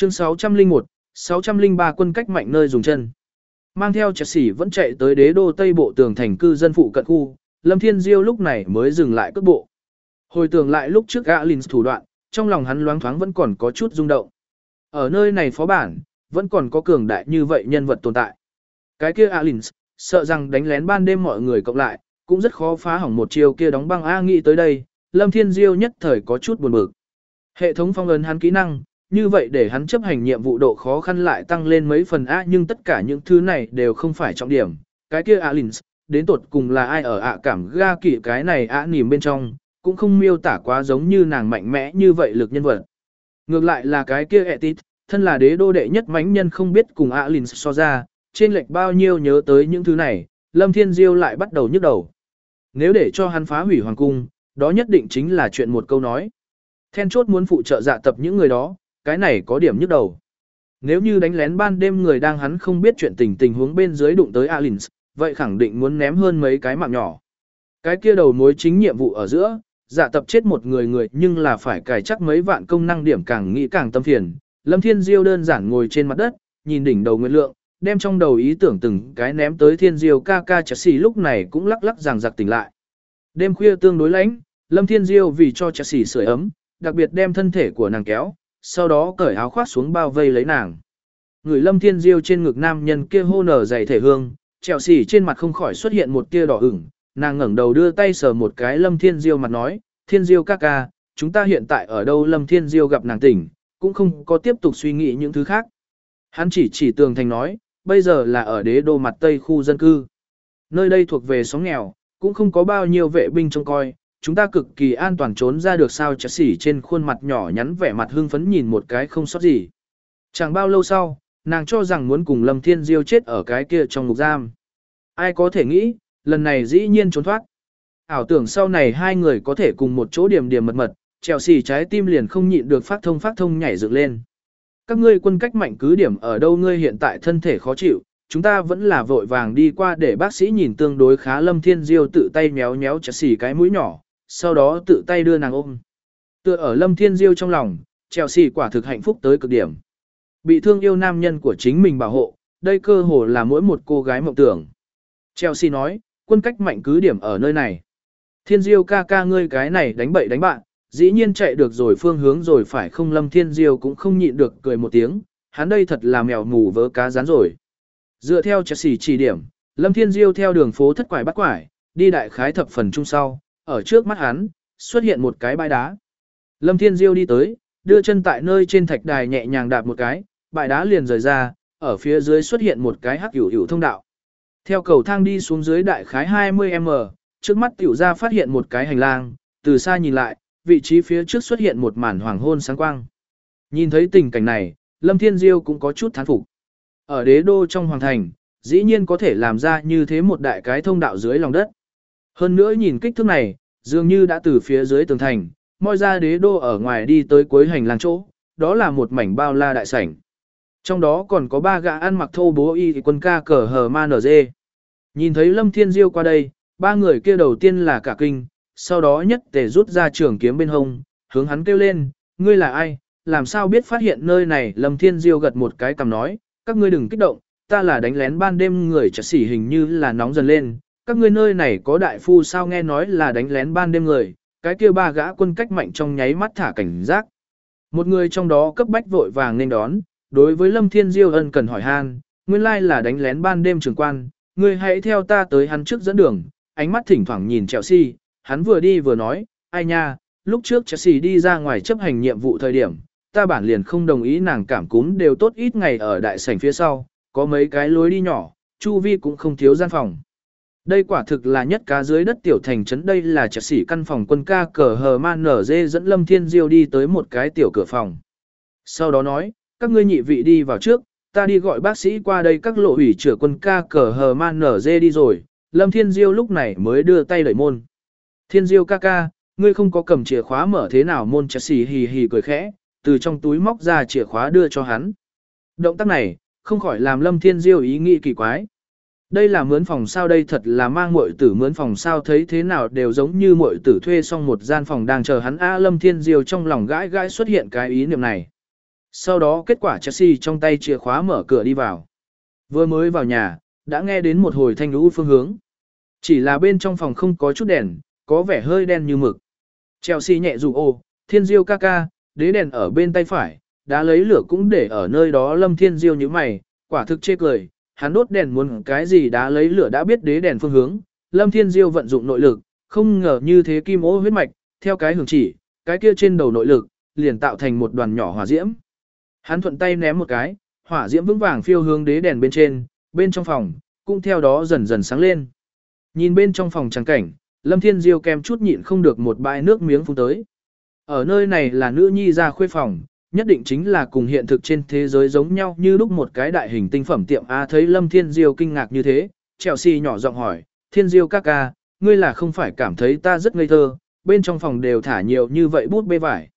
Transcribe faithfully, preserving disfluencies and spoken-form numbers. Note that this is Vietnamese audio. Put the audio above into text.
Chương sáu trăm lẻ một, sáu trăm lẻ ba quân cách mạnh nơi dùng chân. Mang theo Chelsea vẫn chạy tới đế đô Tây Bộ tường thành cư dân phụ cận khu, Lâm Thiên Diêu lúc này mới dừng lại cước bộ. Hồi tưởng lại lúc trước Alins thủ đoạn, trong lòng hắn loáng thoáng vẫn còn có chút rung động. Ở nơi này phó bản, vẫn còn có cường đại như vậy nhân vật tồn tại. Cái kia Alins, sợ rằng đánh lén ban đêm mọi người cộng lại, cũng rất khó phá hỏng một chiều kia đóng băng A nghĩ tới đây, Lâm Thiên Diêu nhất thời có chút buồn bực. Hệ thống phong ấn hắn kỹ năng, như vậy để hắn chấp hành nhiệm vụ độ khó khăn lại tăng lên mấy phần A nhưng tất cả những thứ này đều không phải trọng điểm. Cái kia Alins, đến tột cùng là ai ở ạ cảm ga kỵ cái này ạ nìm bên trong, cũng không miêu tả quá giống như nàng mạnh mẽ như vậy lực nhân vật. Ngược lại là cái kia Etit, thân là đế đô đệ nhất mãnh nhân không biết cùng Alins so ra, trên lệch bao nhiêu nhớ tới những thứ này, Lâm Thiên Diêu lại bắt đầu nhức đầu. Nếu để cho hắn phá hủy hoàng cung, đó nhất định chính là chuyện một câu nói. Then chốt muốn phụ trợ dạ tập những người đó, cái này có điểm nhức đầu. Nếu như đánh lén ban đêm người đang hắn không biết chuyện tình tình huống bên dưới đụng tới Alins, vậy khẳng định muốn ném hơn mấy cái mạng nhỏ. Cái kia đầu mối chính nhiệm vụ ở giữa, dạ tập chết một người người nhưng là phải cài chắc mấy vạn công năng điểm càng nghĩ càng tâm phiền. Lâm Thiên Diêu đơn giản ngồi trên mặt đất, nhìn đỉnh đầu Nguyên Lượng, đem trong đầu ý tưởng từng cái ném tới Thiên Diêu ca ca Chelsea lúc này cũng lắc lắc ràng giặc tỉnh lại. Đêm khuya tương đối lạnh, Lâm Thiên Diêu vì cho Chelsea sưởi ấm, đặc biệt đem thân thể của nàng kéo, sau đó cởi áo khoác xuống bao vây lấy nàng. Người Lâm Thiên Diêu trên ngực nam nhân kia hô nở dày thể hương, Chelsea trên mặt không khỏi xuất hiện một tia đỏ ửng, nàng ngẩng đầu đưa tay sờ một cái Lâm Thiên Diêu mặt nói, Thiên Diêu ca ca, chúng ta hiện tại ở đâu? Lâm Thiên Diêu gặp nàng tỉnh, cũng không có tiếp tục suy nghĩ những thứ khác. Hắn chỉ chỉ tường thành nói, bây giờ là ở đế đô mặt tây khu dân cư. Nơi đây thuộc về xóm nghèo, cũng không có bao nhiêu vệ binh trông coi, chúng ta cực kỳ an toàn trốn ra được sao? Chelsea trên khuôn mặt nhỏ nhắn vẻ mặt hưng phấn nhìn một cái không sót gì. Chẳng bao lâu sau, nàng cho rằng muốn cùng Lâm Thiên Diêu chết ở cái kia trong ngục giam. Ai có thể nghĩ, lần này dĩ nhiên trốn thoát. Ảo tưởng sau này hai người có thể cùng một chỗ điểm điểm mật mật, Chelsea trái tim liền không nhịn được phát thông phát thông nhảy dựng lên. Các ngươi quân cách mạnh cứ điểm ở đâu? Ngươi hiện tại thân thể khó chịu, chúng ta vẫn là vội vàng đi qua để bác sĩ nhìn tương đối khá. Lâm Thiên Diêu tự tay méo méo Chelsea cái mũi nhỏ, sau đó tự tay đưa nàng ôm. Tựa ở Lâm Thiên Diêu trong lòng, Chelsea quả thực hạnh phúc tới cực điểm. Bị thương yêu nam nhân của chính mình bảo hộ, đây cơ hồ là mỗi một cô gái mộng tưởng. Chelsea nói, quân cách mạnh cứ điểm ở nơi này. Thiên Diêu ca ca ngươi cái này đánh bậy đánh bạn, dĩ nhiên chạy được rồi phương hướng rồi phải không? Lâm Thiên Diêu cũng không nhịn được cười một tiếng, hắn đây thật là mèo mù vớ cá rán rồi. Dựa theo Chelsea chỉ điểm, Lâm Thiên Diêu theo đường phố thất quải bắt quải, đi đại khái thập phần chung sau, ở trước mắt hắn, xuất hiện một cái bãi đá. Lâm Thiên Diêu đi tới, đưa chân tại nơi trên thạch đài nhẹ nhàng đạp một cái, bãi đá liền rời ra, ở phía dưới xuất hiện một cái hắc hữu hữu thông đạo. Theo cầu thang đi xuống dưới đại khái hai mươi mét, trước mắt tiểu ra phát hiện một cái hành lang, từ xa nhìn lại, vị trí phía trước xuất hiện một màn hoàng hôn sáng quang. Nhìn thấy tình cảnh này, Lâm Thiên Diêu cũng có chút thán phục. Ở đế đô trong hoàng thành, dĩ nhiên có thể làm ra như thế một đại cái thông đạo dưới lòng đất. Hơn nữa nhìn kích thước này, dường như đã từ phía dưới tường thành, moi ra đế đô ở ngoài đi tới cuối hành lang chỗ, đó là một mảnh bao la đại sảnh. Trong đó còn có ba gã ăn mặc thô bố y quân ca cờ hờ man ở dê. Nhìn thấy Lâm Thiên Diêu qua đây, ba người kia đầu tiên là cả kinh, sau đó nhất tề rút ra trường kiếm bên hông, hướng hắn kêu lên, ngươi là ai, làm sao biết phát hiện nơi này? Lâm Thiên Diêu gật một cái cằm nói, các ngươi đừng kích động, ta là đánh lén ban đêm người. Chelsea hình như là nóng dần lên, các ngươi nơi này có đại phu sao? Nghe nói là đánh lén ban đêm người, cái kia ba gã quân cách mạnh trong nháy mắt thả cảnh giác. Một người trong đó cấp bách vội vàng nên đón, đối với Lâm Thiên Diêu ân cần hỏi han, nguyên lai là đánh lén ban đêm trưởng quan, ngươi hãy theo ta tới. Hắn trước dẫn đường, ánh mắt thỉnh thoảng nhìn Chelsea, hắn vừa đi vừa nói, ai nha, lúc trước Chelsea đi ra ngoài chấp hành nhiệm vụ thời điểm, ta bản liền không đồng ý nàng cảm cúm đều tốt ít ngày ở đại sảnh phía sau, có mấy cái lối đi nhỏ, chu vi cũng không thiếu gian phòng. Đây quả thực là nhất cá dưới đất tiểu thành trấn. Đây là Chelsea căn phòng quân ca cờ hờ man nở dê dẫn Lâm Thiên Diêu đi tới một cái tiểu cửa phòng. Sau đó nói, các ngươi nhị vị đi vào trước, ta đi gọi bác sĩ qua đây. Các lộ ủy chữa quân ca cờ hờ man nở dê đi rồi, Lâm Thiên Diêu lúc này mới đưa tay đẩy môn. Thiên Diêu ca ca, ngươi không có cầm chìa khóa mở thế nào? Môn Chelsea hì hì cười khẽ, từ trong túi móc ra chìa khóa đưa cho hắn. Động tác này, không khỏi làm Lâm Thiên Diêu ý nghĩ kỳ quái. Đây là mướn phòng sao? Đây thật là mang muội tử mướn phòng sao? Thấy thế nào đều giống như muội tử thuê xong một gian phòng đang chờ hắn. A Lâm Thiên Diêu trong lòng gãi gãi xuất hiện cái ý niệm này. Sau đó kết quả Chelsea trong tay chìa khóa mở cửa đi vào. Vừa mới vào nhà, đã nghe đến một hồi thanh lũ phương hướng. Chỉ là bên trong phòng không có chút đèn, có vẻ hơi đen như mực. Chelsea nhẹ dụ ô, Thiên Diêu ca ca, đế đèn ở bên tay phải, đã lấy lửa cũng để ở nơi đó. Lâm Thiên Diêu như mày, quả thực chê cười, hắn đốt đèn muốn cái gì đã lấy lửa đã biết đế đèn phương hướng. Lâm Thiên Diêu vận dụng nội lực, không ngờ như thế kim ô huyết mạch, theo cái hướng chỉ, cái kia trên đầu nội lực, liền tạo thành một đoàn nhỏ hỏa diễm. Hắn thuận tay ném một cái, hỏa diễm vững vàng phiêu hướng đế đèn bên trên, bên trong phòng, cũng theo đó dần dần sáng lên. Nhìn bên trong phòng trắng cảnh, Lâm Thiên Diêu kem chút nhịn không được một bãi nước miếng phun tới. Ở nơi này là nữ nhi ra khuê phòng, nhất định chính là cùng hiện thực trên thế giới giống nhau như lúc một cái đại hình tinh phẩm tiệm A. Thấy Lâm Thiên Diêu kinh ngạc như thế, Chelsea nhỏ giọng hỏi, Thiên Diêu ca ca, ngươi là không phải cảm thấy ta rất ngây thơ, bên trong phòng đều thả nhiều như vậy bút bê vải.